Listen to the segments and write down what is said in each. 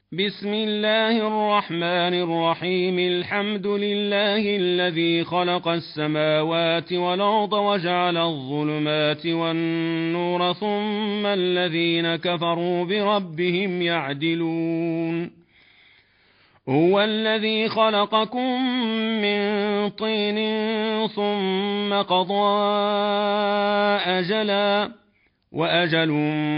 بسم الله الرحمن الرحيم. الحمد لله الذي خلق السماوات والأرض وجعل الظلمات والنور ثم الذين كفروا بربهم يعدلون. هو الذي خلقكم من طين ثم قضى أجلا وأجل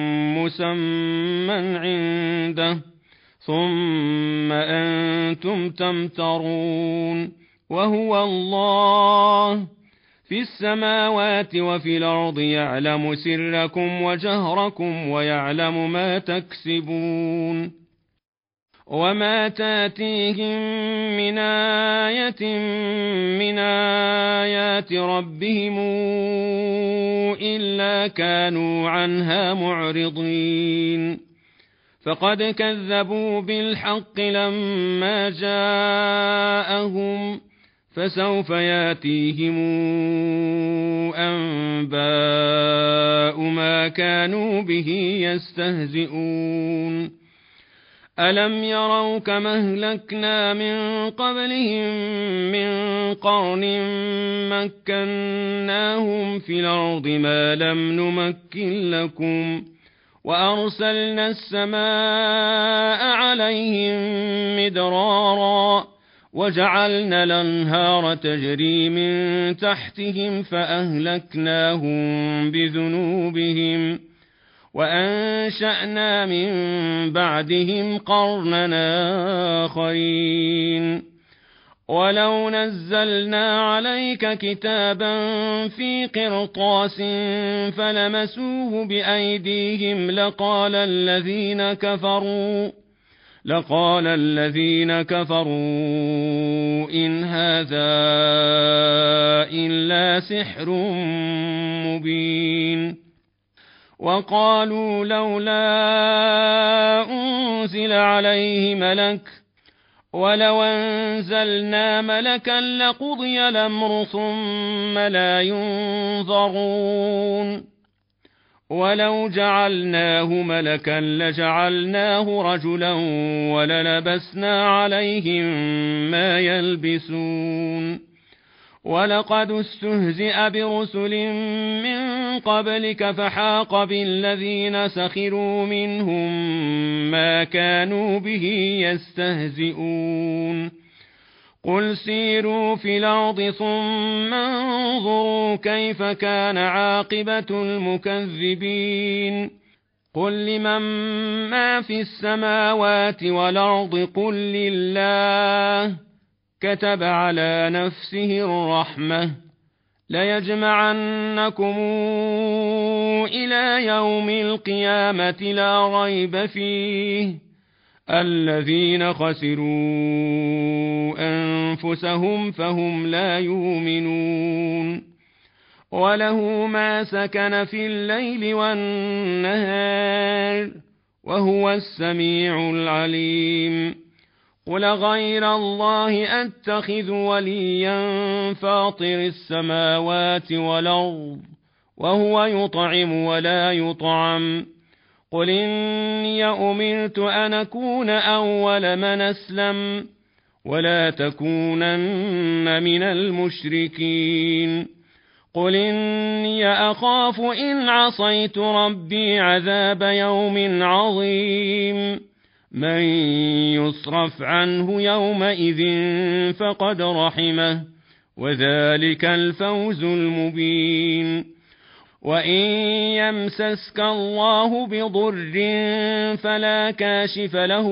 مسمى عنده ثم أنتم تمترون. وهو الله في السماوات وفي الأرض يعلم سركم وجهركم ويعلم ما تكسبون. وما تاتيهم من آية من آيات ربهم إلا كانوا عنها معرضين. فقد كذبوا بالحق لما جاءهم فسوف ياتيهم أنباء ما كانوا به يستهزئون. ألم يروا كما أهلكنا من قبلهم من قرن مكناهم في الأرض ما لم نمكن لكم وأرسلنا السماء عليهم مدرارا وجعلنا الأنهار تجري من تحتهم فأهلكناهم بذنوبهم وأنشأنا من بعدهم قرنا آخرين. ولو نزلنا عليك كتابا في قرطاس فلمسوه بأيديهم لقال الذين كفروا إن هذا إلا سحر مبين. وقالوا لولا أنزل عليه ملك ولو أنزلنا ملكا لقضي الأمر ثم لا ينظرون. ولو جعلناه ملكا لجعلناه رجلا وللبسنا عليهم ما يلبسون. ولقد استهزئ برسل من قبلك فحاق بالذين سخروا منهم ما كانوا به يستهزئون. قل سيروا في الأرض ثم انظروا كيف كان عاقبة المكذبين. قل لمن ما في السماوات والأرض قل لله كتب على نفسه الرحمة ليجمعنكم إلى يوم القيامة لا ريب فيه الذين خسروا أنفسهم فهم لا يؤمنون. وله ما سكن في الليل والنهار وهو السميع العليم. قل غير الله أتخذ وليا فاطر السماوات والأرض وهو يطعم ولا يطعم. قل إني أمرت أن أكون أول من أسلم ولا تكونن من المشركين. قل إني أخاف إن عصيت ربي عذاب يوم عظيم. من يصرف عنه يومئذ فقد رحمه وذلك الفوز المبين. وإن يمسسك الله بضر فلا كاشف له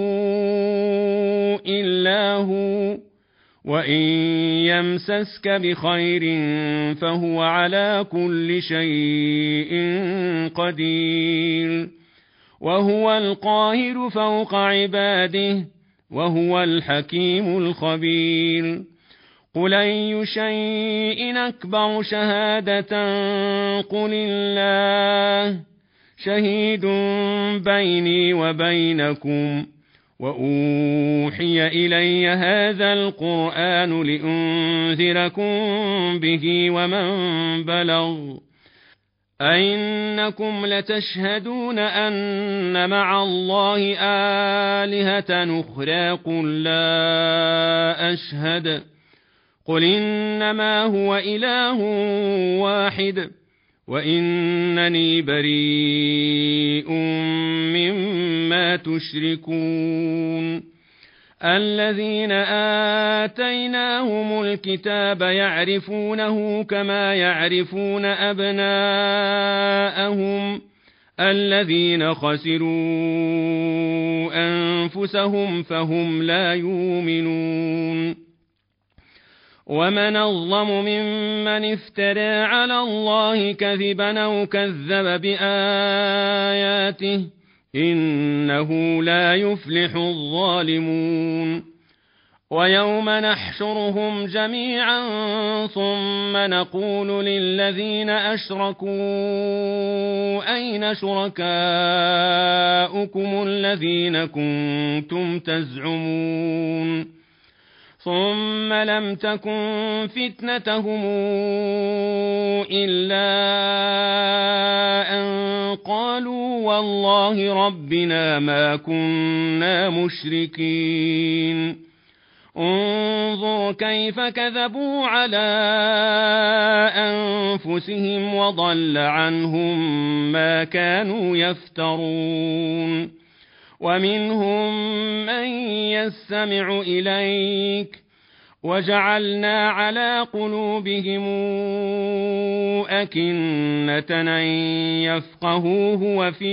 إلا هو وإن يمسسك بخير فهو على كل شيء قدير. وهو القاهر فوق عباده وهو الحكيم الخبير. قل أي شيء أكبر شهادة قل الله شهيد بيني وبينكم وأوحي إلي هذا القرآن لأنذركم به ومن بلغ أئنكم لتشهدون أن مع الله آلهة أخرى قل لا أشهد قل إنما هو إله واحد وإنني بريء مما تشركون الذين آتيناهم الكتاب يعرفونه كما يعرفون أبناءهم الذين خسروا أنفسهم فهم لا يؤمنون ومن أظلم ممن افترى على الله كذبا أو كذب بآياته إنه لا يفلح الظالمون ويوم نحشرهم جميعا ثم نقول للذين أشركوا أين شركاؤكم الذين كنتم تزعمون ثم لم تكن فتنتهم إلا أن قالوا والله ربنا ما كنا مشركين انظر كيف كذبوا على أنفسهم وضل عنهم ما كانوا يفترون ومنهم من يستمع إليك وجعلنا على قلوبهم أكنة أن يفقهوه وفي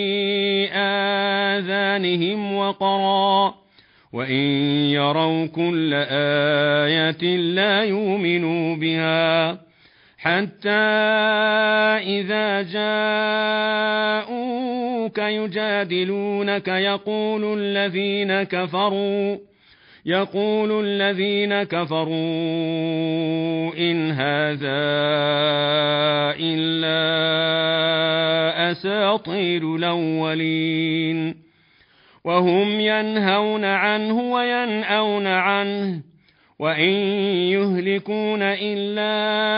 آذانهم وقرا وإن يروا كل آية لا يؤمنوا بها حتى إذا جاءوك يجادلونك يقول الذين كفروا إن هذا إلا أساطير الأولين وهم ينهون عنه وينأون عنه وإن يهلكون إلا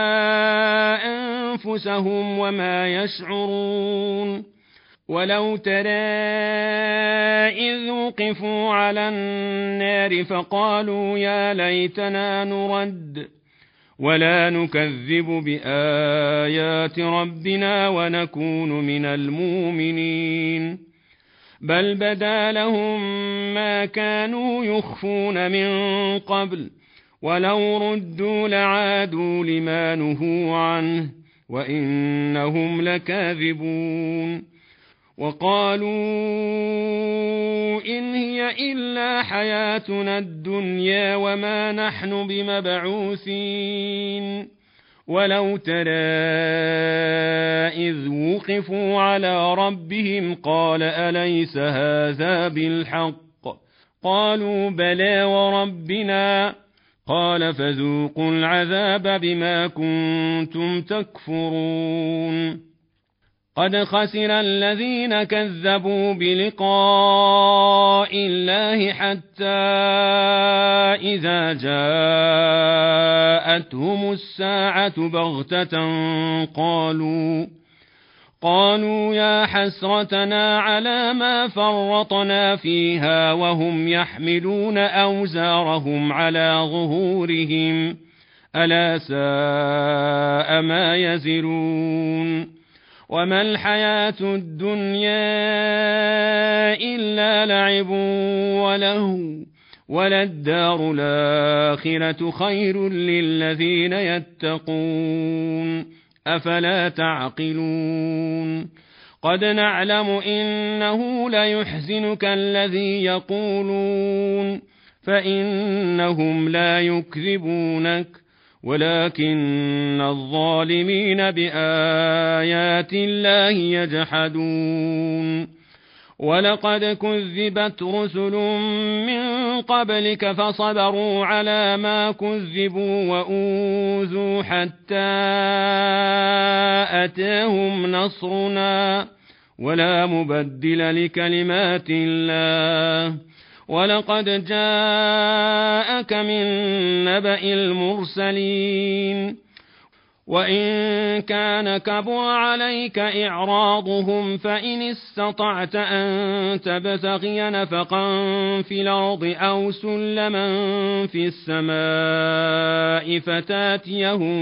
أنفسهم وما يشعرون ولو ترى إذ وقفوا على النار فقالوا يا ليتنا نرد ولا نكذب بآيات ربنا ونكون من المؤمنين بل بدا لهم ما كانوا يخفون من قبل ولو ردوا لعادوا لما نهوا عنه وإنهم لكاذبون وقالوا إن هي إلا حياتنا الدنيا وما نحن بمبعوثين ولو ترى إذ وقفوا على ربهم قال أليس هذا بالحق قالوا بلى وربنا قال فذوقوا العذاب بما كنتم تكفرون قد خسر الذين كذبوا بلقاء الله حتى إذا جاءتهم الساعة بغتة قالوا يا حسرتنا على ما فرطنا فيها وهم يحملون أوزارهم على ظهورهم ألا ساء ما يزرون وما الحياة الدنيا إلا لعب وله وللدار الآخرة خير للذين يتقون أفلا تعقلون قد نعلم إنه ليحزنك الذي يقولون فإنهم لا يكذبونك ولكن الظالمين بآيات الله يجحدون ولقد كذبت رسل من قبلك فصبروا على ما كذبوا وأوذوا حتى أتاهم نصرنا ولا مبدل لكلمات الله ولقد جاءك من نبأ المرسلين وإن كان كبر عليك إعراضهم فإن استطعت أن تبتغي نفقا في الأرض أو سلما في السماء فتاتيهم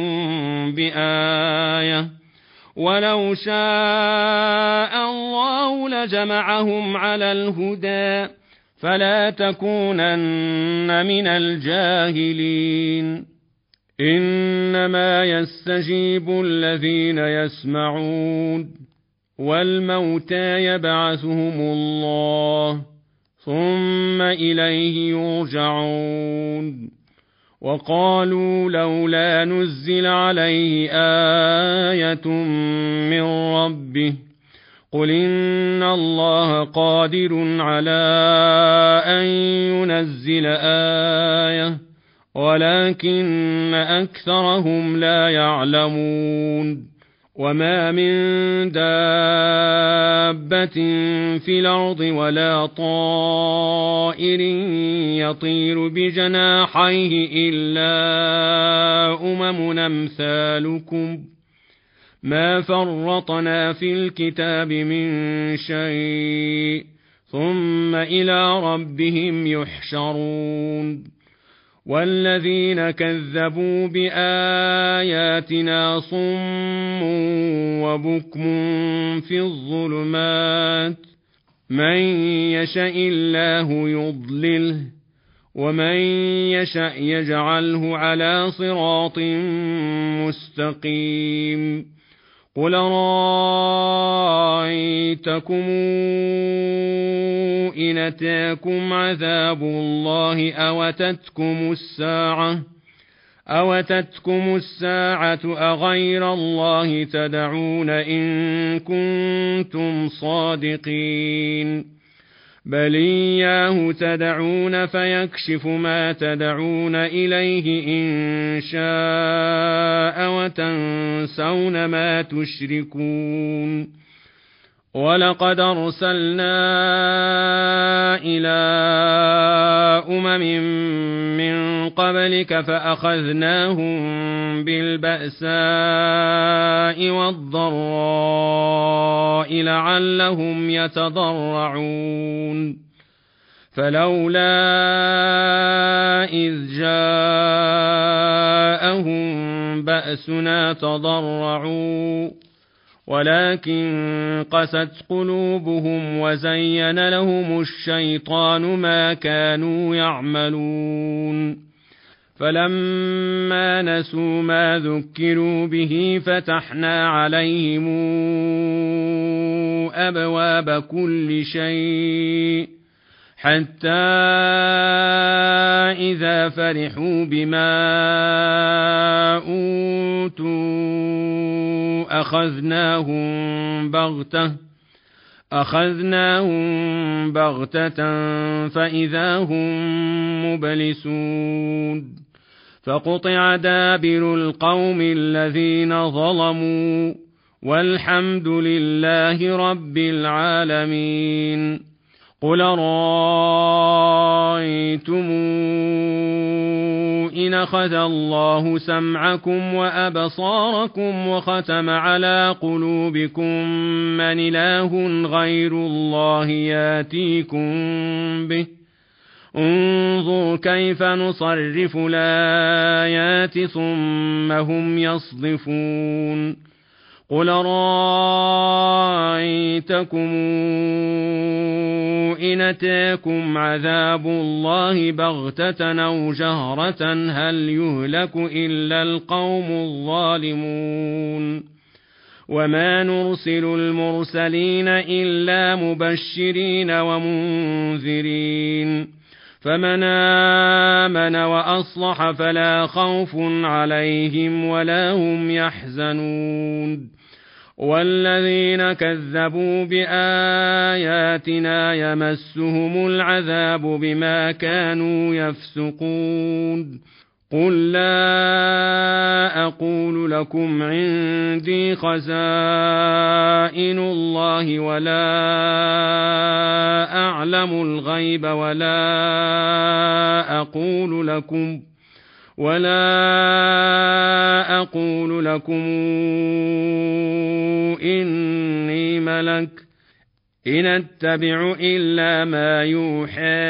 بآية ولو شاء الله لجمعهم على الهدى فلا تكونن من الجاهلين إنما يستجيب الذين يسمعون والموتى يبعثهم الله ثم إليه يرجعون وقالوا لولا نزل عليه آية من ربه قل إن الله قادر على أن ينزل آية ولكن أكثرهم لا يعلمون وما من دابة في الأرض ولا طائر يطير بجناحيه إلا أمم أمثالكم ما فرطنا في الكتاب من شيء ثم إلى ربهم يحشرون والذين كذبوا بآياتنا صم وبكم في الظلمات من يشاء الله يضلله ومن يشاء يجعله على صراط مستقيم قل رأيتكم إن أتاكم عذاب الله أوتتكم الساعة أغير الله تدعون إن كنتم صادقين بل إياه تدعون فيكشف ما تدعون إليه إن شاء وتنسون ما تشركون ولقد أرسلنا إلى من قبلك فأخذناهم بالبأساء والضراء لعلهم يتضرعون فلولا إذ جاءهم بأسنا تضرعوا ولكن قست قلوبهم وزين لهم الشيطان ما كانوا يعملون فلما نسوا ما ذكروا به فتحنا عليهم أبواب كل شيء حتى إذا فرحوا بما أوتوا أخذناهم بغتة فإذا هم مبلسون فقطع دابر القوم الذين ظلموا والحمد لله رب العالمين قل رأيتم إن أخذ الله سمعكم وأبصاركم وختم على قلوبكم من إله غير الله ياتيكم به انظر كيف نصرف الآيات ثم هم يصدفون قل رأيتكم إن أتاكم عذاب الله بغتة أو جهرة هل يهلك إلا القوم الظالمون وما نرسل المرسلين إلا مبشرين ومنذرين فمن آمن وأصلح فلا خوف عليهم ولا هم يحزنون والذين كذبوا بآياتنا يمسهم العذاب بما كانوا يفسقون قل لا أقول لكم عندي خزائن الله ولا أعلم الغيب ولا أقول لكم إني ملك إن أتبع إلا ما يوحى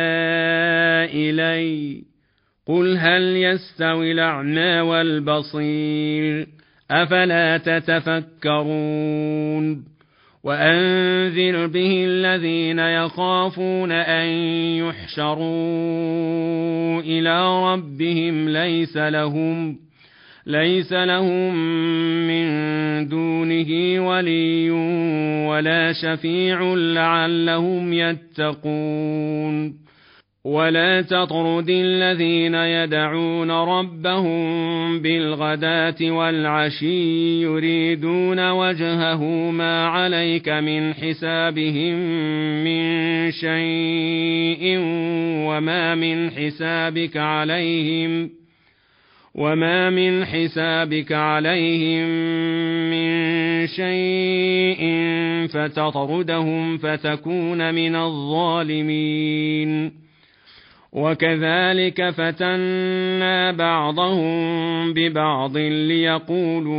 إلي قل هل يستوي الأعمى والبصير أفلا تتفكرون وأنذر به الذين يخافون أن يحشروا إلى ربهم ليس لهم من دونه ولي ولا شفيع لعلهم يتقون ولا تطرد الذين يدعون ربهم بالغداة والعشي يريدون وجهه ما عليك من حسابهم من شيء وما من حسابك عليهم من شيء فتطردهم فتكون من الظالمين وكذلك فتنا بعضهم ببعض ليقولوا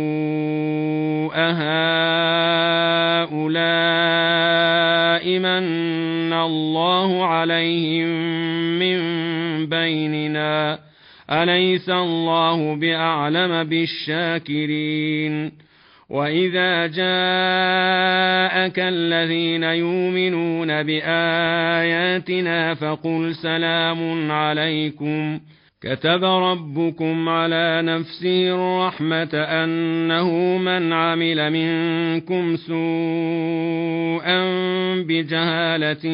أهؤلاء من الله عليهم من بيننا أليس الله بأعلم بالشاكرين وإذا جاءك الذين يؤمنون بآياتنا فقل سلام عليكم كتب ربكم على نفسه الرحمة أنه من عمل منكم سوءا بجهالة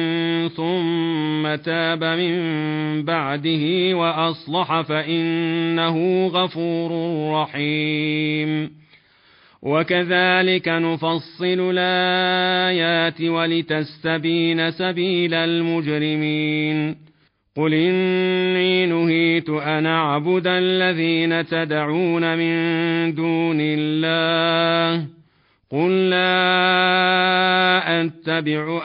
ثم تاب من بعده وأصلح فإنه غفور رحيم وكذلك نفصل الآيات ولتستبين سبيل المجرمين قل إني نهيت أن أعبد الذين تدعون من دون الله قل لا أتبع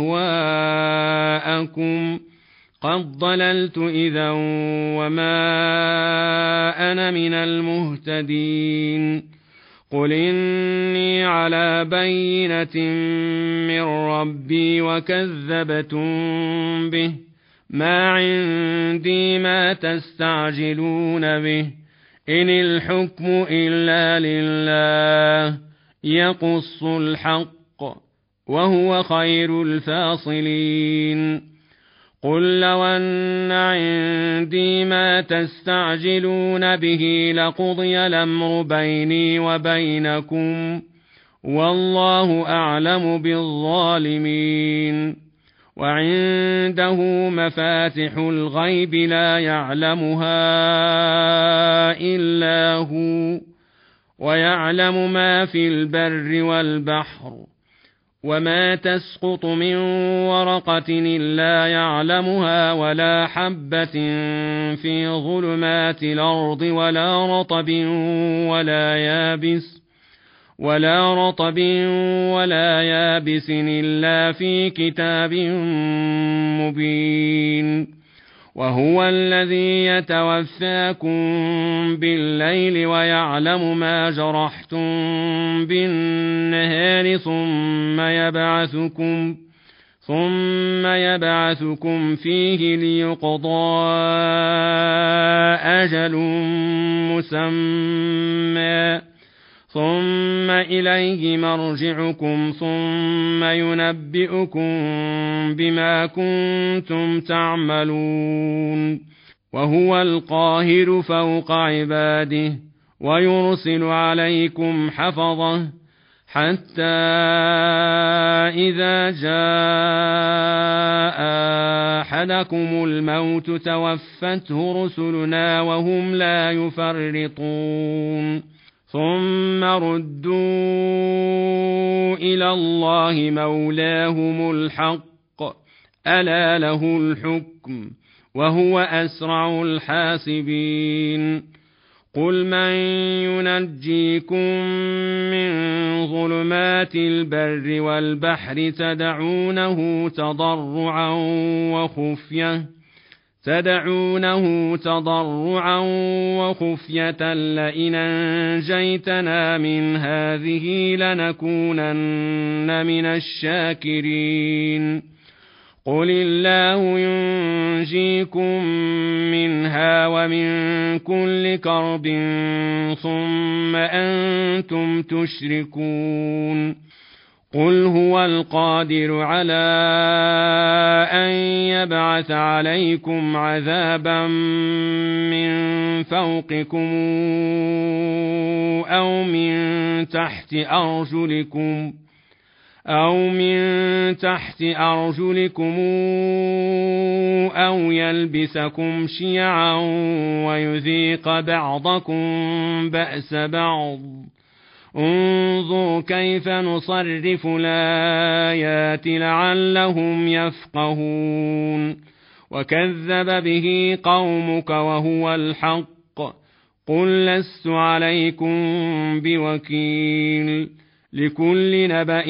أهواءكم قد ضللت إذا وما أنا من المهتدين قل إني على بينة من ربي وكذبتم به ما عندي ما تستعجلون به إن الحكم إلا لله يقص الحق وهو خير الفاصلين قل لو أن عندي ما تستعجلون به لقضي الأمر بيني وبينكم والله أعلم بالظالمين وعنده مفاتح الغيب لا يعلمها إلا هو ويعلم ما في البر والبحر وما تسقط من ورقة إلا يعلمها ولا حبة في ظلمات الأرض ولا رطب ولا يابس إلا في كتاب مبين وهو الذي يتوفاكم بالليل ويعلم ما جرحتم بالنهار ثم يبعثكم فيه ليقضى أجل مسمى ثم إليه مرجعكم ثم ينبئكم بما كنتم تعملون وهو القاهر فوق عباده ويرسل عليكم حفظه حتى إذا جاء أحدكم الموت توفته رسلنا وهم لا يفرطون ثم ردوا إلى الله مولاهم الحق ألا له الحكم وهو أسرع الحاسبين قل من ينجيكم من ظلمات البر والبحر تدعونه تضرعا وخفية لئن أنجيتنا من هذه لنكونن من الشاكرين قل الله ينجيكم منها ومن كل كرب ثم أنتم تشركون قل هو القادر على أن يبعث عليكم عذابا من فوقكم أو من تحت أرجلكم أو يلبسكم شيعا ويذيق بعضكم بأس بعض انظر كيف نصرف الآيات لعلهم يفقهون وكذب به قومك وهو الحق قل لست عليكم بوكيل لكل نبأ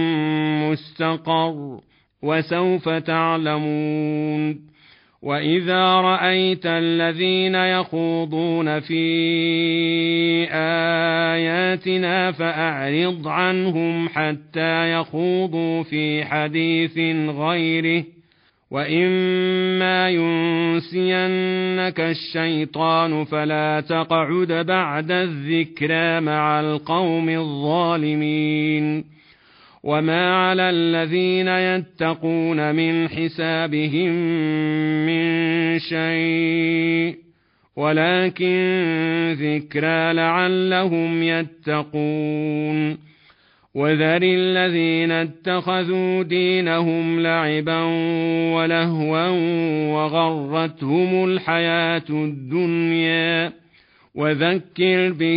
مستقر وسوف تعلمون وإذا رأيت الذين يخوضون في آياتنا فأعرض عنهم حتى يخوضوا في حديث غيره وإما ينسينك الشيطان فلا تقعد بعد الذكرى مع القوم الظالمين وما على الذين يتقون من حسابهم من شيء ولكن ذكرى لعلهم يتقون وذر الذين اتخذوا دينهم لعبا ولهوا وغرتهم الحياة الدنيا وذكر به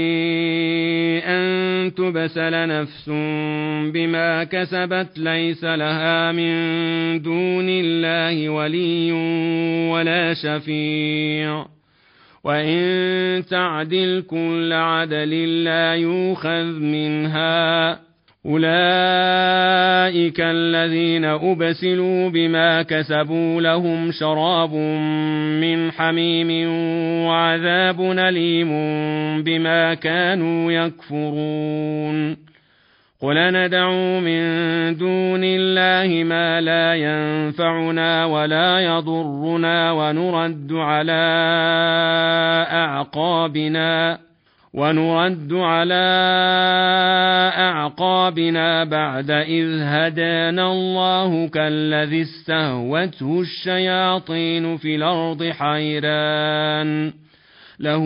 أن تبسل نفس بما كسبت ليس لها من دون الله ولي ولا شفيع وإن تعدل كل عدل لا يؤخذ منها أولئك الذين أبسلوا بما كسبوا لهم شراب من حميم وعذاب أليم بما كانوا يكفرون قل ندعو من دون الله ما لا ينفعنا ولا يضرنا ونرد على أعقابنا بعد إذ هدانا الله كالذي استهوته الشياطين في الأرض حيران له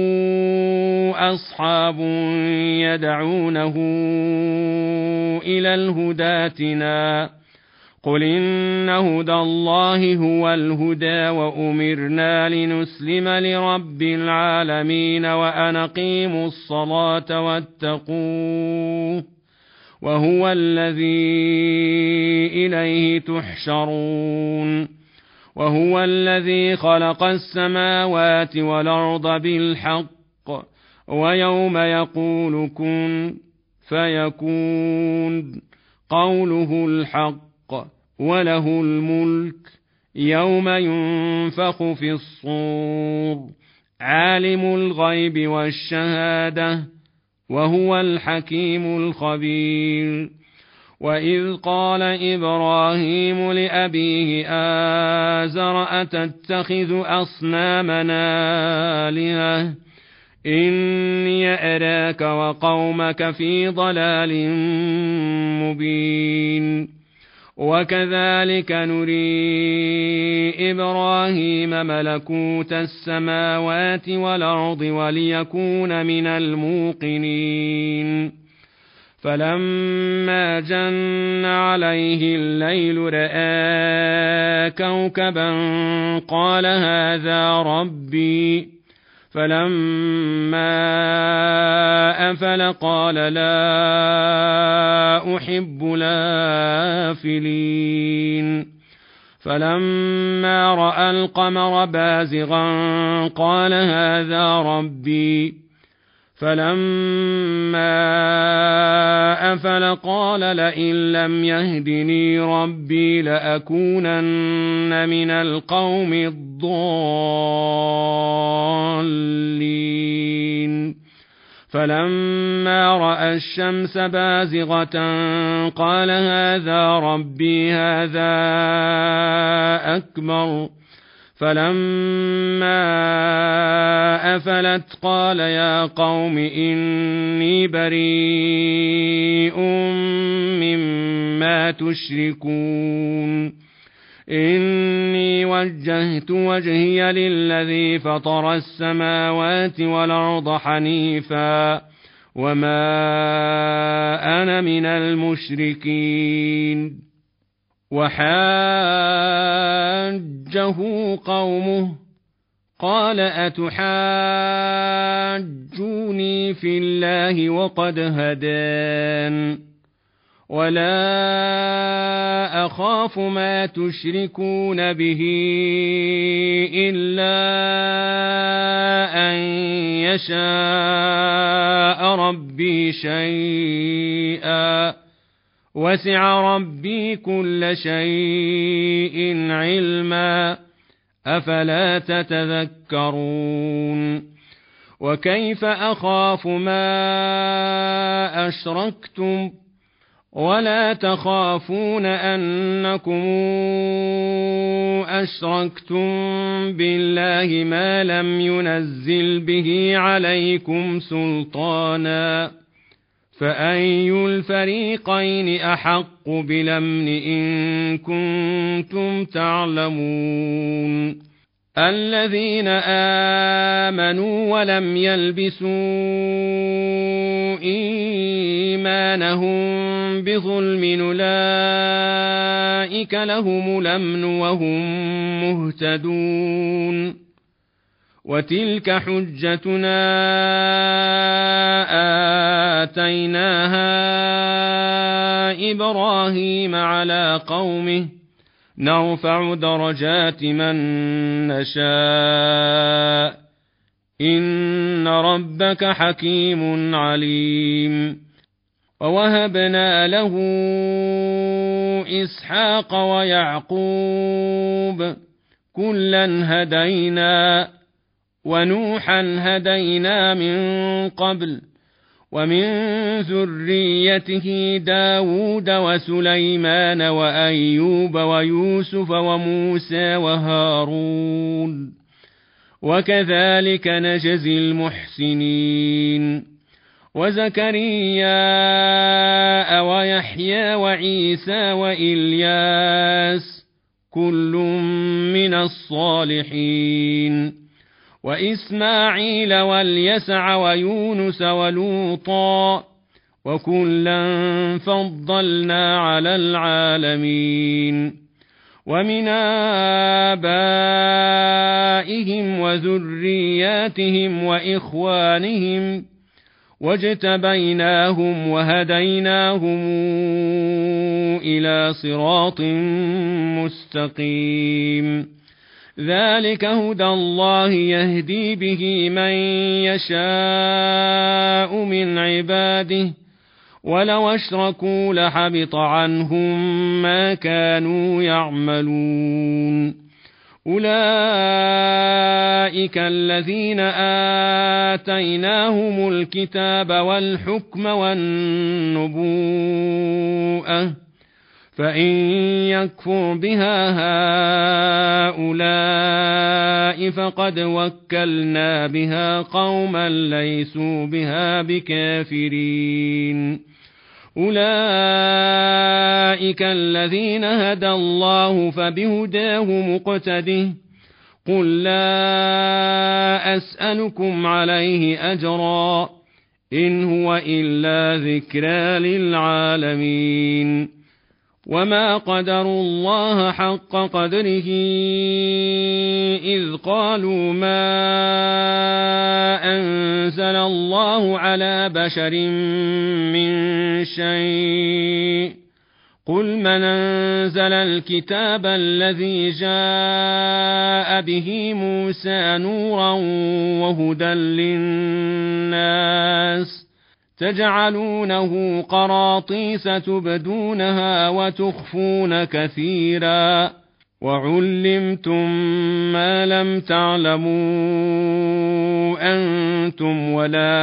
أصحاب يدعونه إلى الهدى ائتنا قل إن هدى الله هو الهدى وأمرنا لنسلم لرب العالمين وأن أقيموا الصلاة واتقوه وهو الذي إليه تحشرون وهو الذي خلق السماوات والأرض بالحق ويوم يقول كن فيكون قوله الحق وله الملك يوم ينفخ في الصور عالم الغيب والشهادة وهو الحكيم الخبير وإذ قال إبراهيم لأبيه آزر أتتخذ أصنامنا آلهة إني أراك وقومك في ضلال مبين وكذلك نري إبراهيم ملكوت السماوات والأرض وليكون من الموقنين فلما جن عليه الليل رأى كوكبا قال هذا ربي فلما أفل قال لا أحب الآفلين فلما رأى القمر بازغا قال هذا ربي فلما أفل قال لئن لم يهدني ربي لأكونن من القوم الضالين فلما رأى الشمس بازغة قال هذا ربي هذا أكبر فلما أفلت قال يا قوم إني بريء مما تشركون إني وجهت وجهي للذي فطر السماوات والأرض حنيفا وما أنا من المشركين وحاجه قومه قال أتحاجوني في الله وقد هدان ولا أخاف ما تشركون به إلا أن يشاء ربي شيئا وسع ربي كل شيء علما أفلا تتذكرون وكيف أخاف ما أشركتم ولا تخافون أنكم أشركتم بالله ما لم ينزل به عليكم سلطانا فأي الفريقين أحق بالأمن إن كنتم تعلمون الذين آمنوا ولم يلبسوا إيمانهم بظلم أولئك لهم الأمن وهم مهتدون وتلك حجتنا آتيناها إبراهيم على قومه نرفع درجات من نشاء إن ربك حكيم عليم ووهبنا له إسحاق ويعقوب كلا هدينا ونوحا هدينا من قبل ومن ذريته داود وسليمان وأيوب ويوسف وموسى وهارون وكذلك نجزي المحسنين وزكريا ويحيى وعيسى وإلياس كل من الصالحين وإسماعيل واليسع ويونس ولوطا وكلا فضلنا على العالمين ومن آبائهم وذرياتهم وإخوانهم واجتبيناهم وهديناهم إلى صراط مستقيم ذلك هدى الله يهدي به من يشاء من عباده ولو أشركوا لحبط عنهم ما كانوا يعملون أولئك الذين آتيناهم الكتاب والحكم والنبوءة فإن يكفر بها هؤلاء فقد وكلنا بها قوما ليسوا بها بكافرين أولئك الذين هدى الله فبهداه مقتده قل لا أسألكم عليه أجرا إن هو إلا ذكرى للعالمين وما قدروا الله حق قدره إذ قالوا ما أنزل الله على بشر من شيء قل من أنزل الكتاب الذي جاء به موسى نورا وهدى للناس تجعلونه قراطيس تبدونها وتخفون كثيرا وعلمتم ما لم تعلموا أنتم ولا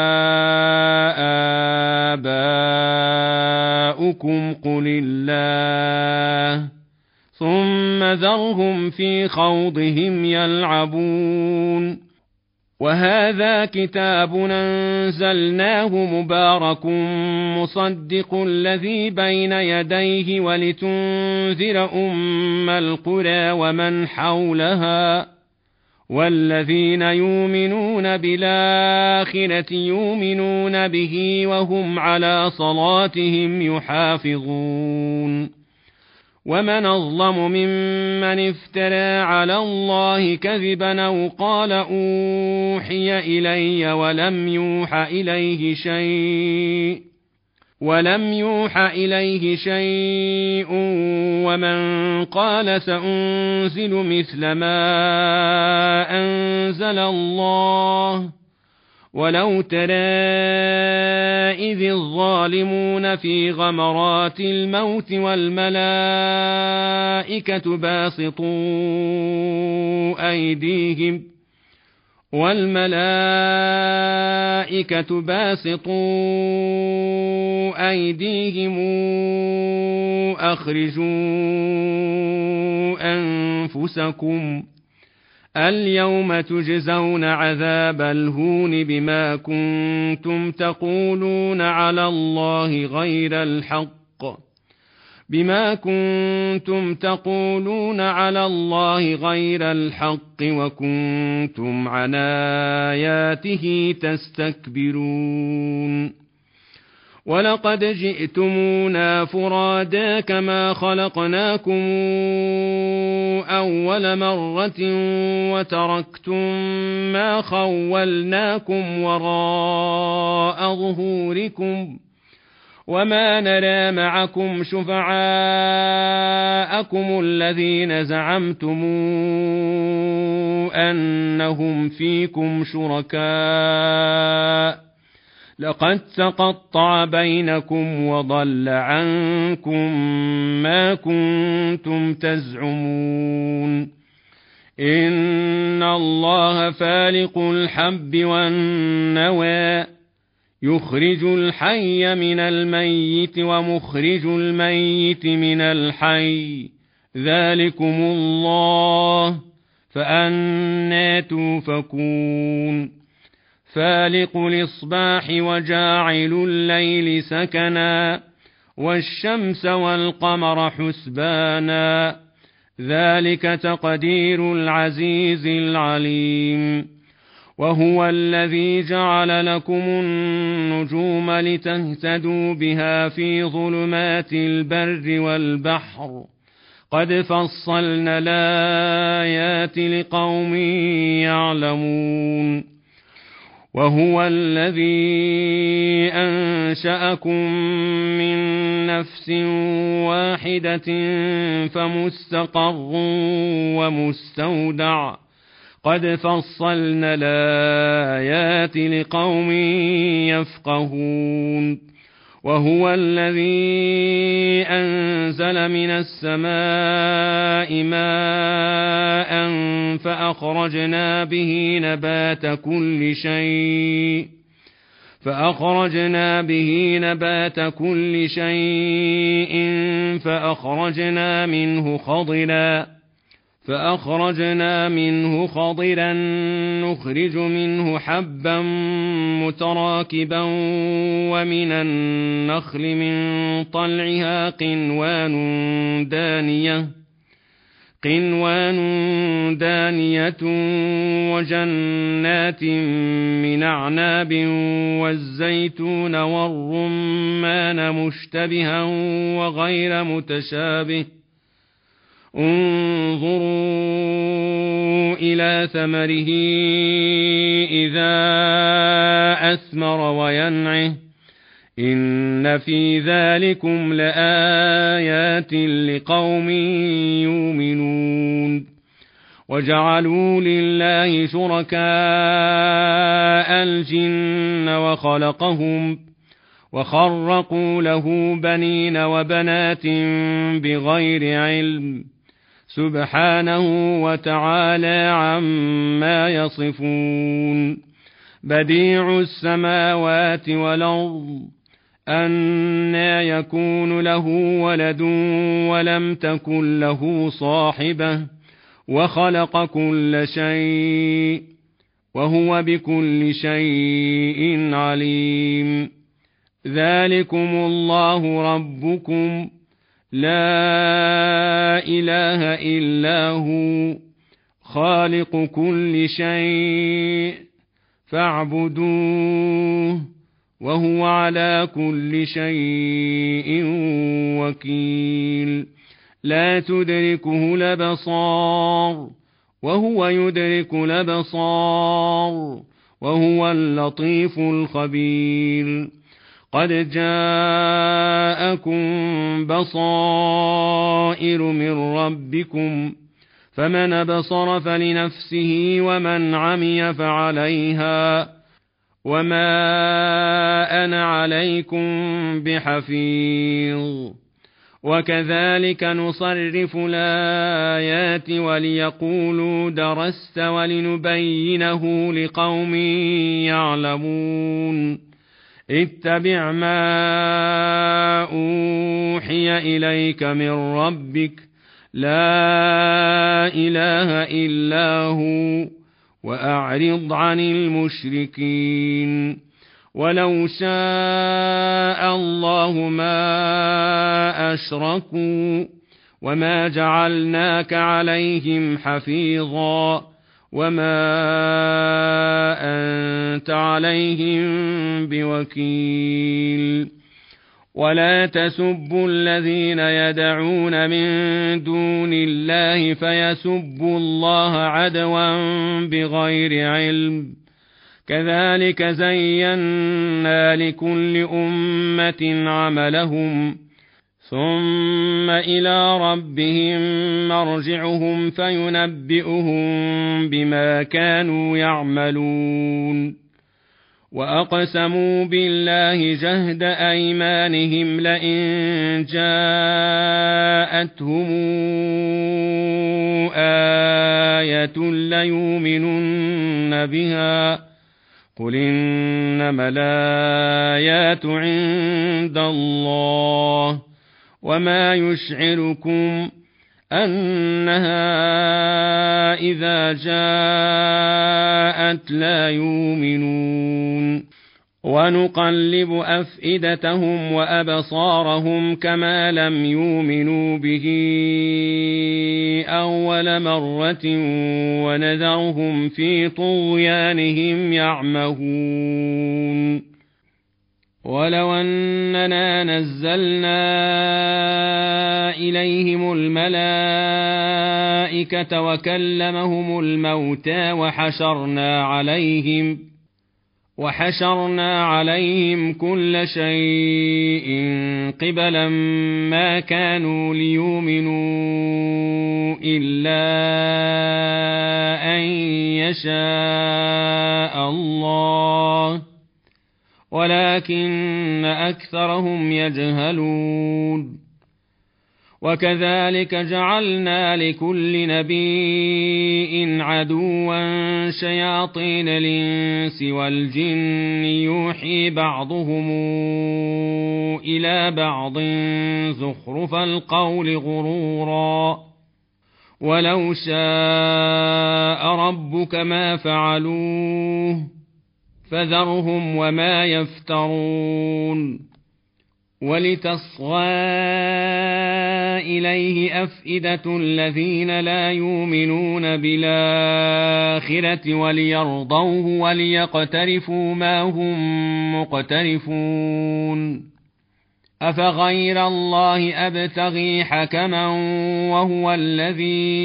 آباؤكم قل الله ثم ذرهم في خوضهم يلعبون وهذا كتاب أنزلناه مبارك مصدق الذي بين يديه ولتنذر أم القرى ومن حولها والذين يؤمنون بالآخرة يؤمنون به وهم على صلاتهم يحافظون ومن أظلم ممن افترى على الله كذبا أو قال أوحي إلي ولم يوح إليه شيء ومن قال سأنزل مثل ما أنزل الله ولو ترى إذ الظالمون في غمرات الموت والملائكة باسطوا أيديهم أخرجوا أنفسكم اليوم تجزون عذاب الهون بما كنتم تقولون على الله غير الحق وكنتم عن آياته تستكبرون ولقد جئتمونا فرادا كما خلقناكم أول مرة وتركتم ما خولناكم وراء ظهوركم وما نرى معكم شفعاءكم الذين زعمتم أنهم فيكم شركاء لقد تقطع بينكم وضل عنكم ما كنتم تزعمون إن الله فالق الحب والنوى يخرج الحي من الميت ومخرج الميت من الحي ذلكم الله فأنى توفكون فالق الإصباح وجاعل الليل سكنا والشمس والقمر حسبانا ذلك تقدير العزيز العليم وهو الذي جعل لكم النجوم لتهتدوا بها في ظلمات البر والبحر قد فصلنا الآيات لقوم يعلمون وهو الذي أنشأكم من نفس واحدة فمستقر ومستودع قد فصلنا الآيات لقوم يفقهون وهو الذي أنزل من السماء ماء فأخرجنا به نبات كل شيء فأخرجنا منه خضرا نخرج منه حبا متراكبا ومن النخل من طلعها قنوان دانية وجنات من أعناب والزيتون والرمان مشتبها وغير متشابه انظروا إلى ثمره إذا أثمر وينعه إن في ذلكم لآيات لقوم يؤمنون وجعلوا لله شركاء الجن وخلقهم وخرقوا له بنين وبنات بغير علم سبحانه وتعالى عما يصفون بديع السماوات والأرض أنى يكون له ولد ولم تكن له صاحبة وخلق كل شيء وهو بكل شيء عليم ذلكم الله ربكم لا إله إلا هو خالق كل شيء فاعبدوه وهو على كل شيء وكيل لا تدركه الأبصار وهو يدرك الأبصار وهو اللطيف الخبير قد جاءكم بصائر من ربكم فمن أبصر فلنفسه ومن عمي فعليها وما أنا عليكم بحفيظ وكذلك نصرف الآيات وليقولوا درست ولنبينه لقوم يعلمون اتبع ما أوحي إليك من ربك لا إله إلا هو وأعرض عن المشركين ولو شاء الله ما أشركوا وما جعلناك عليهم حفيظا وما أنت عليهم بوكيل ولا تسبوا الذين يدعون من دون الله فيسبوا الله عدوا بغير علم كذلك زينا لكل أمة عملهم ثم إلى ربهم مرجعهم فينبئهم بما كانوا يعملون وأقسموا بالله جهد أيمانهم لئن جاءتهم آية ليؤمنن بها قل إنما الآيات عند الله وما يشعركم أنها إذا جاءت لا يؤمنون ونقلب أفئدتهم وأبصارهم كما لم يؤمنوا به أول مرة ونذرهم في طغيانهم يعمهون ولو أننا نزلنا إليهم الملائكة وكلمهم الموتى وحشرنا عليهم كل شيء قبلا ما كانوا ليؤمنوا إلا أن يشاء الله ولكن أكثرهم يجهلون وكذلك جعلنا لكل نبي عدوا شياطين الإنس والجن يوحي بعضهم إلى بعض زخرف القول غرورا ولو شاء ربك ما فعلوه فذرهم وما يفترون ولتصغى إليه أفئدة الذين لا يؤمنون بالآخرة وليرضوه وليقترفوا ما هم مقترفون أفغير الله أبتغي حكما وهو الذي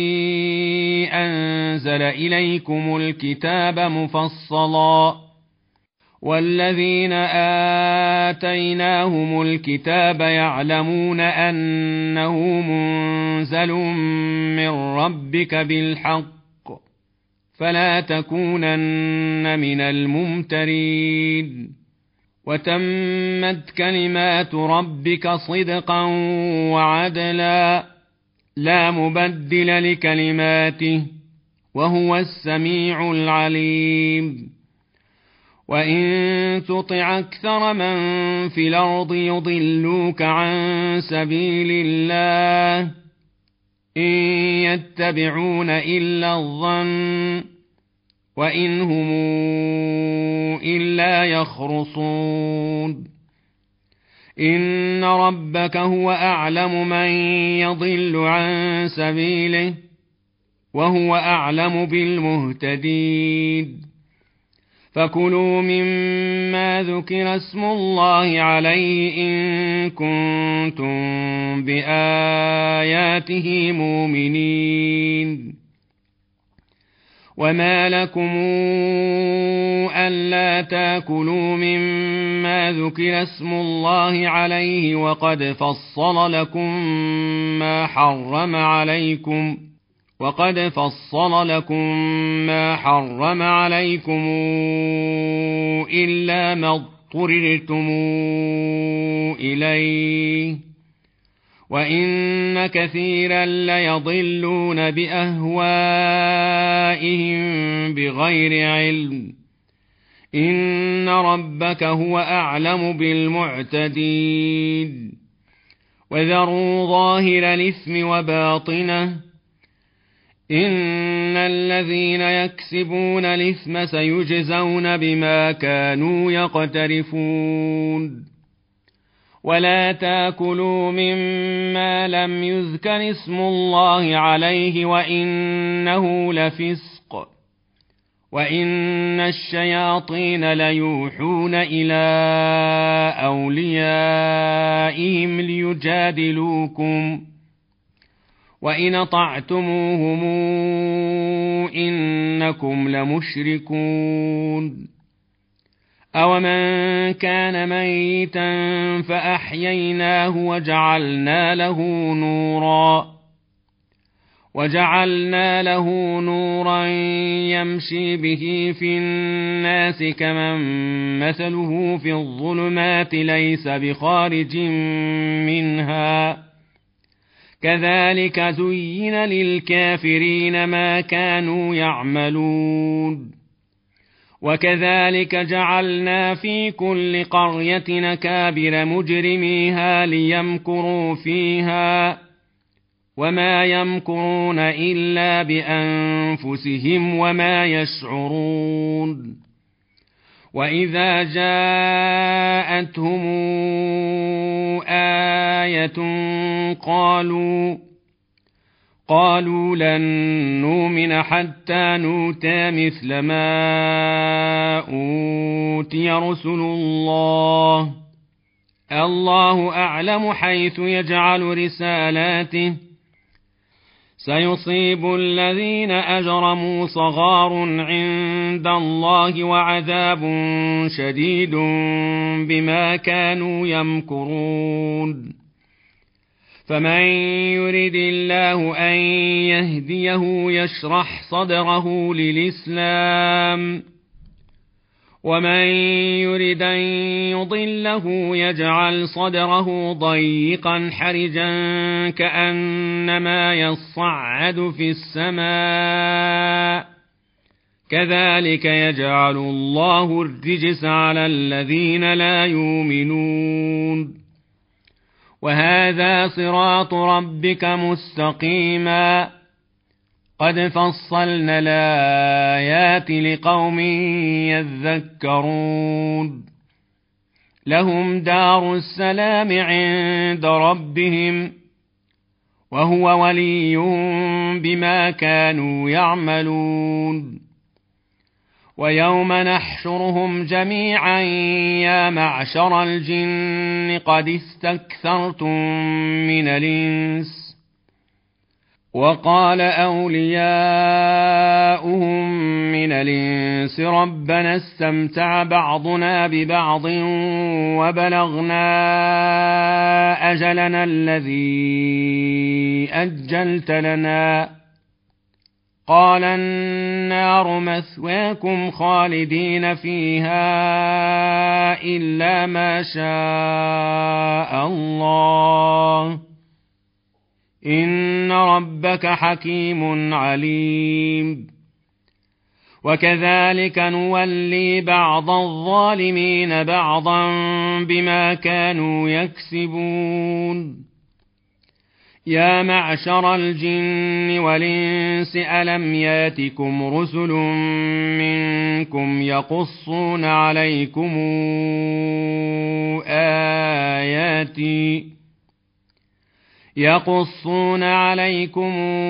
أنزل إليكم الكتاب مفصلا والذين آتيناهم الكتاب يعلمون أنه منزل من ربك بالحق فلا تكونن من الممترين وتمت كلمات ربك صدقا وعدلا لا مبدل لكلماته وهو السميع العليم وإن تطع أكثر من في الأرض يضلوك عن سبيل الله إن يتبعون إلا الظن وإن هم إلا يخرصون إن ربك هو أعلم من يضل عن سبيله وهو أعلم بالمهتدين فكلوا مما ذكر اسم الله عليه إن كنتم بآياته مؤمنين وما لكم ألا تأكلوا مما ذكر اسم الله عليه وقد فصل لكم ما حرم عليكم إلا ما اضطررتم إليه وإن كثيرا ليضلون بأهوائهم بغير علم إن ربك هو أعلم بالمعتدين وذروا ظاهر الإثم وباطنه إن الذين يكسبون الإثم سيجزون بما كانوا يقترفون ولا تأكلوا مما لم يذكر اسم الله عليه وإنه لفسق وإن الشياطين ليوحون إلى أوليائهم ليجادلوكم وإن أطعتموهم إنكم لمشركون أومن كان ميتا فأحييناه وجعلنا له نورا يمشي به في الناس كمن مثله في الظلمات ليس بخارج منها كذلك زين للكافرين ما كانوا يعملون وكذلك جعلنا في كل قرية أكابر مجرميها ليمكروا فيها وما يمكرون إلا بأنفسهم وما يشعرون وإذا جاءتهم آية قالوا لن نؤمن حتى نؤتى مثل ما أوتي رسل الله أعلم حيث يجعل رسالاته سيصيب الذين أجرموا صغار عند الله وعذاب شديد بما كانوا يمكرون فمن يرد الله أن يهديه يشرح صدره للإسلام ومن يرد أن يضله يجعل صدره ضيقا حرجا كأنما يصعد في السماء كذلك يجعل الله الرجس على الذين لا يؤمنون وهذا صراط ربك مستقيما قد فصلنا الآيات لقوم يذكرون لهم دار السلام عند ربهم وهو وليهم بما كانوا يعملون ويوم نحشرهم جميعا يا معشر الجن قد استكثرتم من الإنس وقال أولياؤهم من من الإنس ربنا استمتع بعضنا ببعض وبلغنا أجلنا الذي أجلت لنا قال النار مثواكم خالدين فيها إلا ما شاء الله إن ربك حكيم عليم. وكذلك نولي بعض الظالمين بعضا بما كانوا يكسبون. يا معشر الجن والإنس ألم ياتكم رسل منكم يقصون عليكم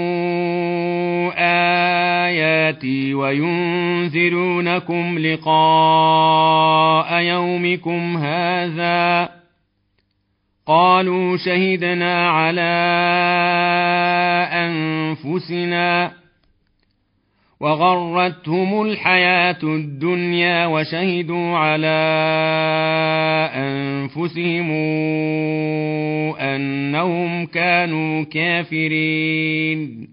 آياتي وينذرونكم لقاء يومكم هذا قالوا شهدنا على أنفسنا وغرتهم الحياة الدنيا وشهدوا على أنفسهم أنهم كانوا كافرين.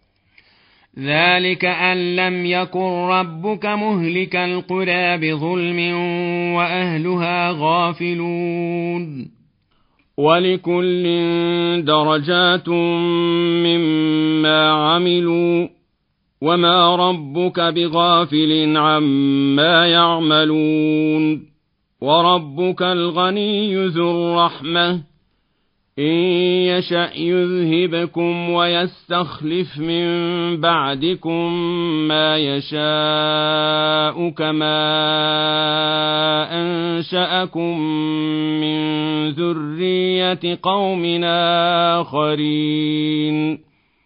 ذلك أن لم يكن ربك مهلك القرى بظلم وأهلها غافلون. ولكل درجات مما عملوا وما ربك بغافل عما يعملون. وربك الغني ذو الرحمة إن يشأ يذهبكم ويستخلف من بعدكم ما يشاء كما أنشأكم من ذرية قوم آخرين.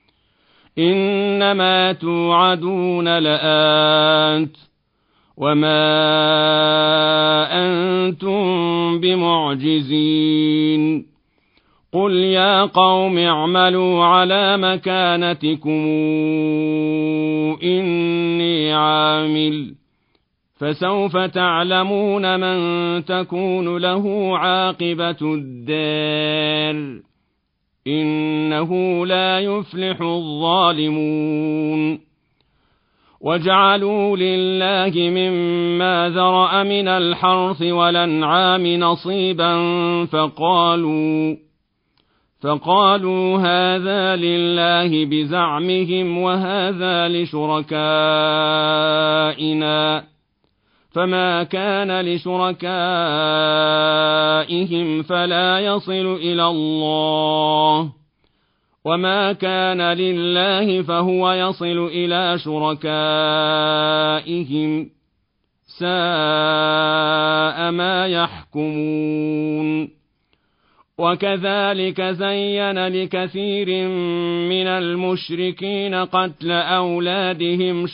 إنما توعدون لآت وما أنتم بمعجزين. قل يا قوم اعملوا على مكانتكم إني عامل فسوف تعلمون من تكون له عاقبة الدار إنه لا يفلح الظالمون. وجعلوا لله مما ذرأ من الحرث والأنعام نصيبا فقالوا هذا لله بزعمهم وهذا لشركائنا فما كان لشركائهم فلا يصل إلى الله وما كان لله فهو يصل إلى شركائهم ساء ما يحكمون. وكذلك زين لكثير من المشركين قتل أولادهم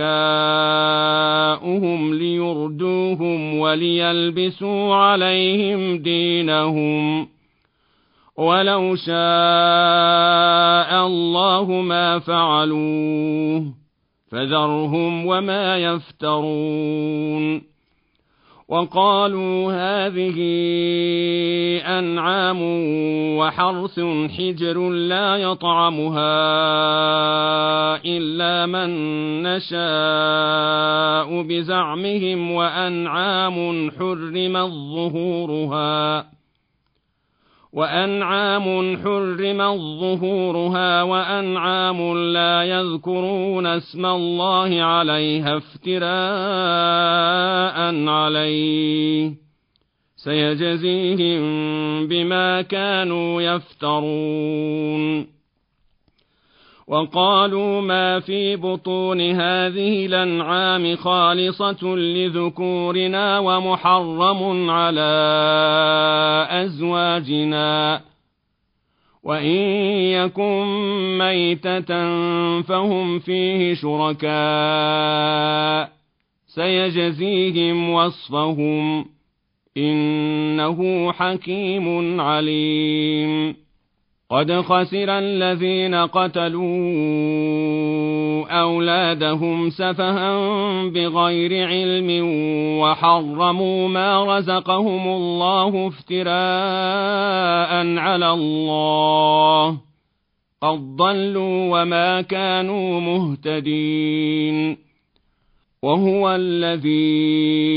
شركاؤهم ليردوهم وليلبسوا عليهم دينهم ولو شاء الله ما فعلوه فذرهم وما يفترون. وقالوا هذه أنعام وحرث حجر لا يطعمها إلا من نشاء بزعمهم وأنعام حرمت ظهورها وأنعام لا يذكرون اسم الله عليها افتراء عليه سيجزيهم بما كانوا يفترون. وقالوا ما في بطون هذه الأنعام خالصة لذكورنا ومحرم على أزواجنا وإن يكن ميتة فهم فيه شركاء سيجزيهم وصفهم إنه حكيم عليم. قد خسر الذين قتلوا أولادهم سفها بغير علم وحرموا ما رزقهم الله افتراء على الله قد ضلوا وما كانوا مهتدين. وهو الذي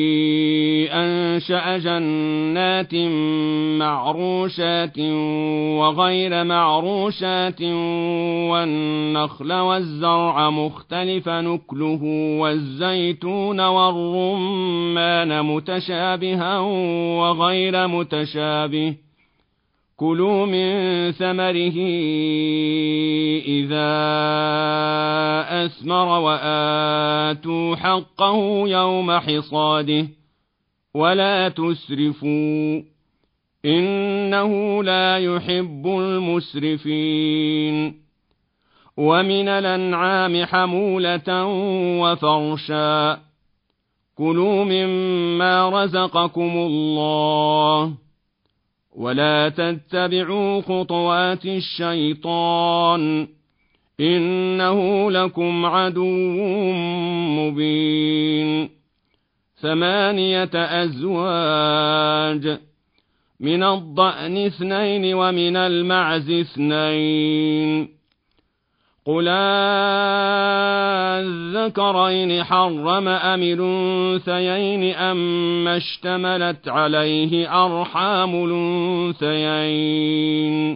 أنشأ جنات معروشات وغير معروشات والنخل والزرع مختلف نكله والزيتون والرمان متشابها وغير متشابه كلوا من ثمره إذا أثمر وآتوا حقه يوم حصاده ولا تسرفوا إنه لا يحب المسرفين. ومن الأنعام حمولة وفرشا كلوا مما رزقكم الله ولا تتبعوا خطوات الشيطان إنه لكم عدو مبين. 8 أزواج من الضأن 2 ومن المعز 2 قل الذكرين حرم أم الأنثيين أما اشتملت عليه أرحام الأنثيين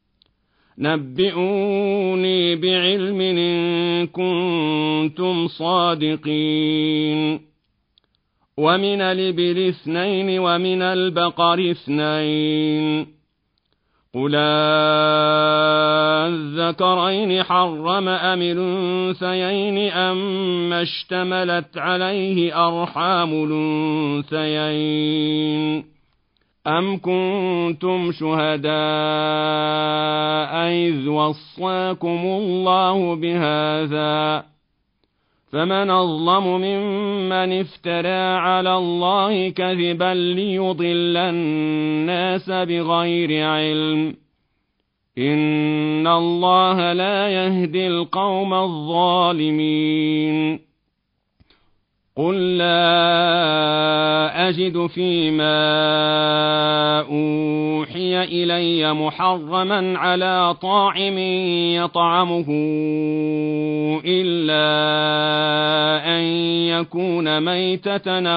نبئوني بعلم إن كنتم صادقين. ومن الإبل 2 ومن البقر 2 قل الذكرين حرم أم الأنثيين أما اشتملت عليه أرحام الأنثيين أم كنتم شهداء إذ وصاكم الله بهذا فمن أظلم ممن افترى على الله كذبا ليضل الناس بغير علم إن الله لا يهدي القوم الظالمين. قل لا أجد فيما أوحي إلي محرما على طاعم يطعمه إلا أن يكون ميتة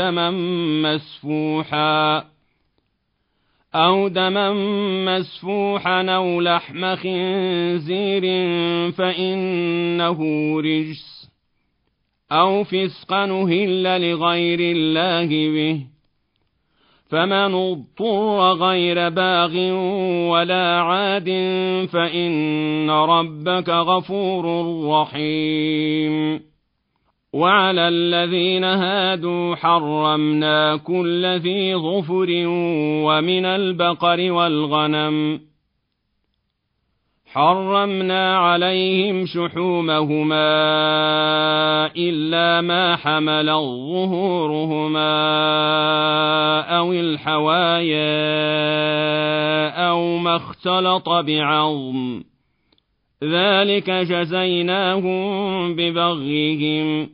أو دما مسفوحا أو لحم خنزير فإنه رجس أو فسقا أهل لغير الله به فمن اضطر غير باغ ولا عاد فإن ربك غفور رحيم. وعلى الذين هادوا حرمنا كل ذي ظفر ومن البقر والغنم حرمنا عليهم شحومهما إلا ما حمل ظهورهما أو الحوايا أو ما اختلط بعظم ذلك جزيناهم ببغيهم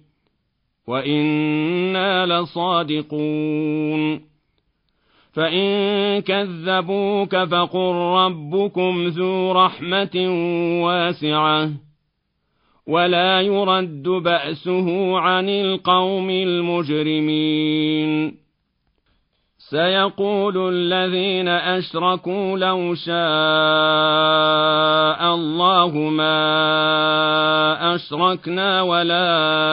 وإنا لصادقون. فإن كذبوك فقل ربكم ذو رحمة واسعة ولا يرد بأسه عن القوم المجرمين. سيقول الذين أشركوا لو شاء الله ما أشركنا ولا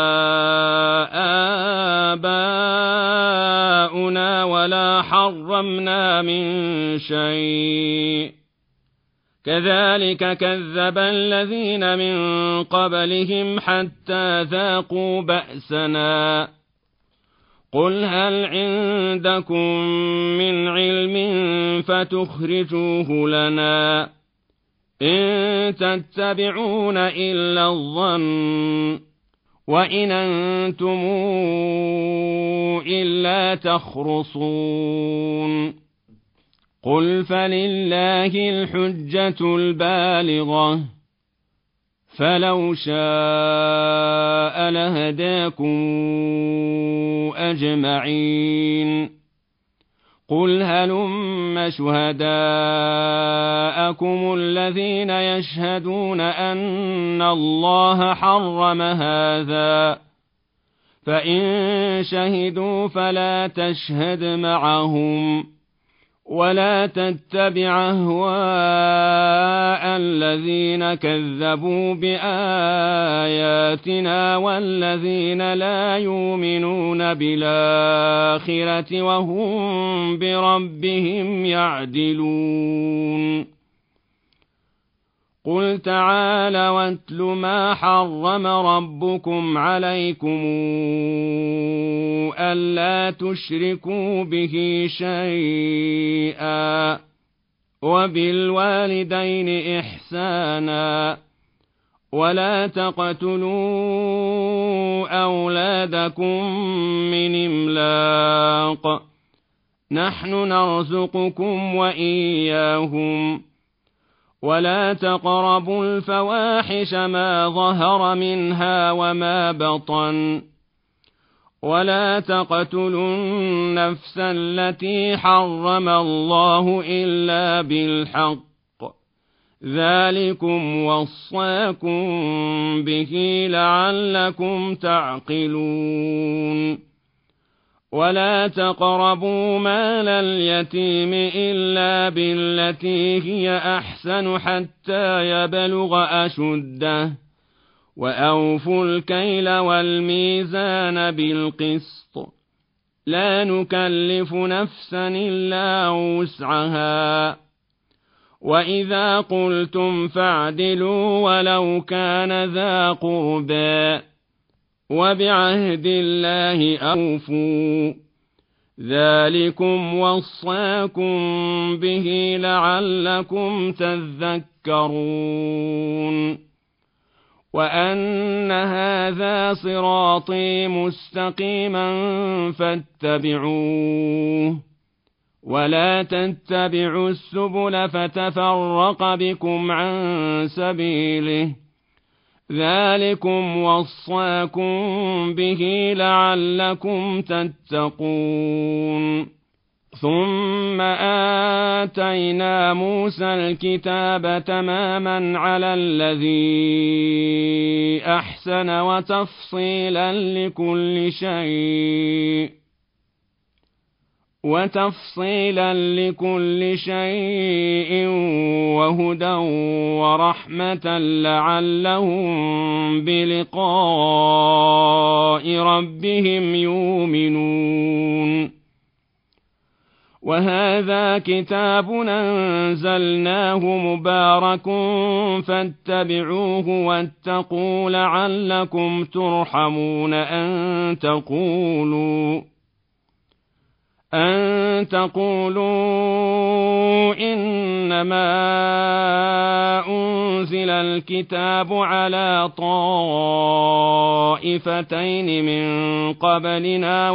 آباؤنا ولا حرمنا من شيء كذلك كذب الذين من قبلهم حتى ذاقوا بأسنا. قل هل عندكم من علم فتخرجوه لنا إن تتبعون إلا الظن وإن أنتم إلا تخرصون. قل فلله الحجة البالغة فلو شاء لهداكم أجمعين. قل هلم شهداءكم الذين يشهدون أن الله حرم هذا، فإن شهدوا فلا تشهد معهم، ولا تتبع أهواء الذين كذبوا بآياتنا والذين لا يؤمنون بالآخرة وهم بربهم يعدلون. قل تعالوا واتل ما حرم ربكم عليكم ألا تشركوا به شيئا، وبالوالدين إحسانا، ولا تقتلوا أولادكم من إملاق، نحن نرزقكم وإياهم، ولا تقربوا الفواحش ما ظهر منها وما بطن، ولا تقتلوا النفس التي حرم الله إلا بالحق، ذلكم وصاكم به لعلكم تعقلون. ولا تقربوا مال اليتيم إلا بالتي هي أحسن حتى يبلغ أشده، وأوفوا الكيل والميزان بالقسط، لا نكلف نفسا إلا وسعها، وإذا قلتم فاعدلوا ولو كان ذا قربى، وبعهد الله أوفوا، ذلكم وصاكم به لعلكم تذكرون. وأن هذا صراطي مستقيما فاتبعوه، ولا تتبعوا السبل فتفرق بكم عن سبيله، ذلكم وصاكم به لعلكم تتقون. ثم آتينا موسى الكتاب تماما على الذي أحسن وتفصيلا لكل شيء وهدى ورحمة لعلهم بلقاء ربهم يؤمنون. وهذا كتاب أنزلناه مبارك فاتبعوه واتقوا لعلكم ترحمون. أن تقولوا إنما أنزل الكتاب على طائفتين من قبلنا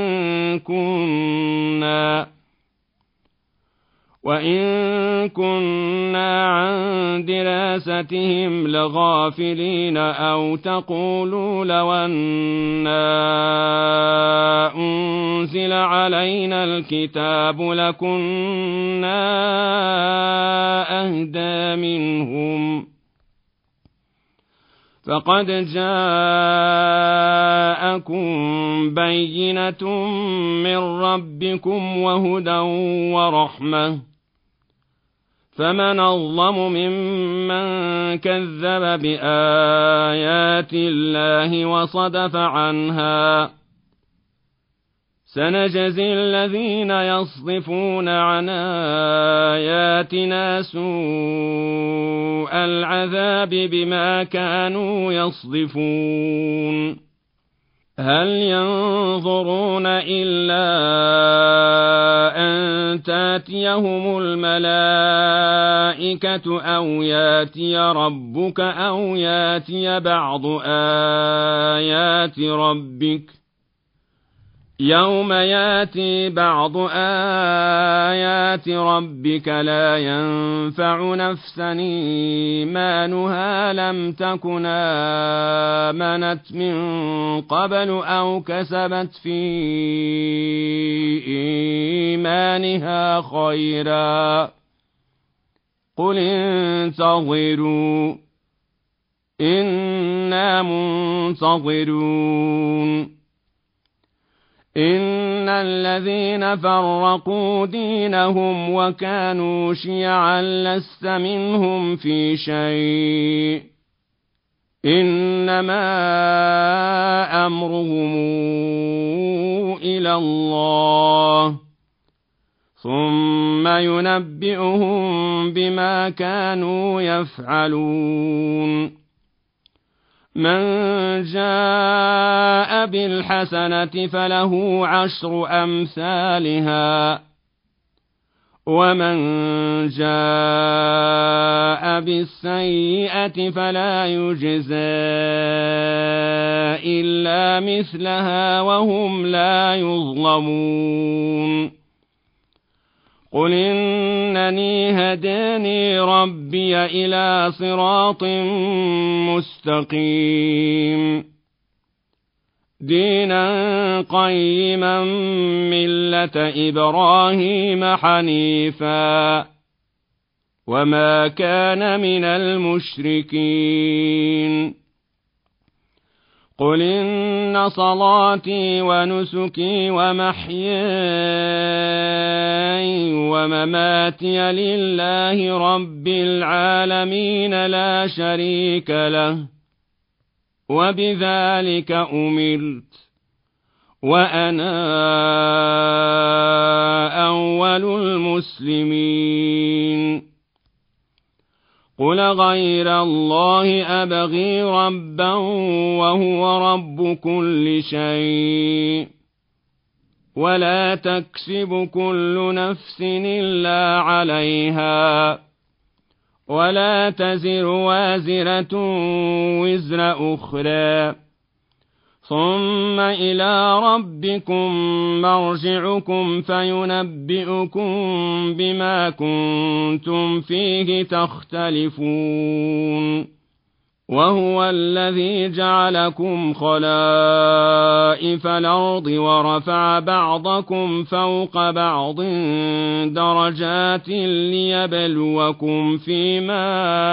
وإن كنا عن دراستهم لغافلين، أو تقولوا لو أنا أنزل علينا الكتاب لكنا أهدى منهم، فقد جاءكم بينة من ربكم وهدى ورحمة، فمن أظلم ممن كذب بآيات الله وصدف عنها. سنجزي الذين يصدفون عن آياتنا سوء العذاب بما كانوا يصدفون. هل ينظرون إلا أن تاتيهم الملائكة أو ياتي ربك أو ياتي بعض آيات ربك، يوم ياتي بعض آيات ربك لا ينفع نفسا إيمانها لم تكن آمنت من قبل أو كسبت في إيمانها خيرا قل انتظروا إنا منتظرون إن الذين فرقوا دينهم وكانوا شيعا لست منهم في شيء إنما أمرهم إلى الله ثم ينبئهم بما كانوا يفعلون من جاء بالحسنة فله 10 أمثالها ومن جاء بالسيئة فلا يجزى إلا مثلها وهم لا يظلمون قل إنني هداني ربي إلى صراط مستقيم دينا قيما ملة إبراهيم حنيفا وما كان من المشركين قل إن صلاتي ونسكي ومحياي ومماتي لله رب العالمين لا شريك له وبذلك أمرت وأنا أول المسلمين قل غير الله أبغي ربا وهو رب كل شيء ولا تكسب كل نفس إلا عليها ولا تزر وازرة وزر أخرى ثم إلى ربكم مرجعكم فينبئكم بما كنتم فيه تختلفون وهو الذي جعلكم خلائف الأرض ورفع بعضكم فوق بعض درجات ليبلوكم فيما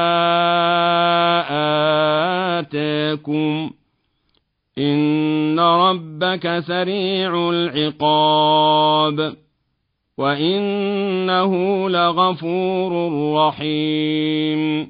آتاكم إن ربك سريع العقاب وإنه لغفور رحيم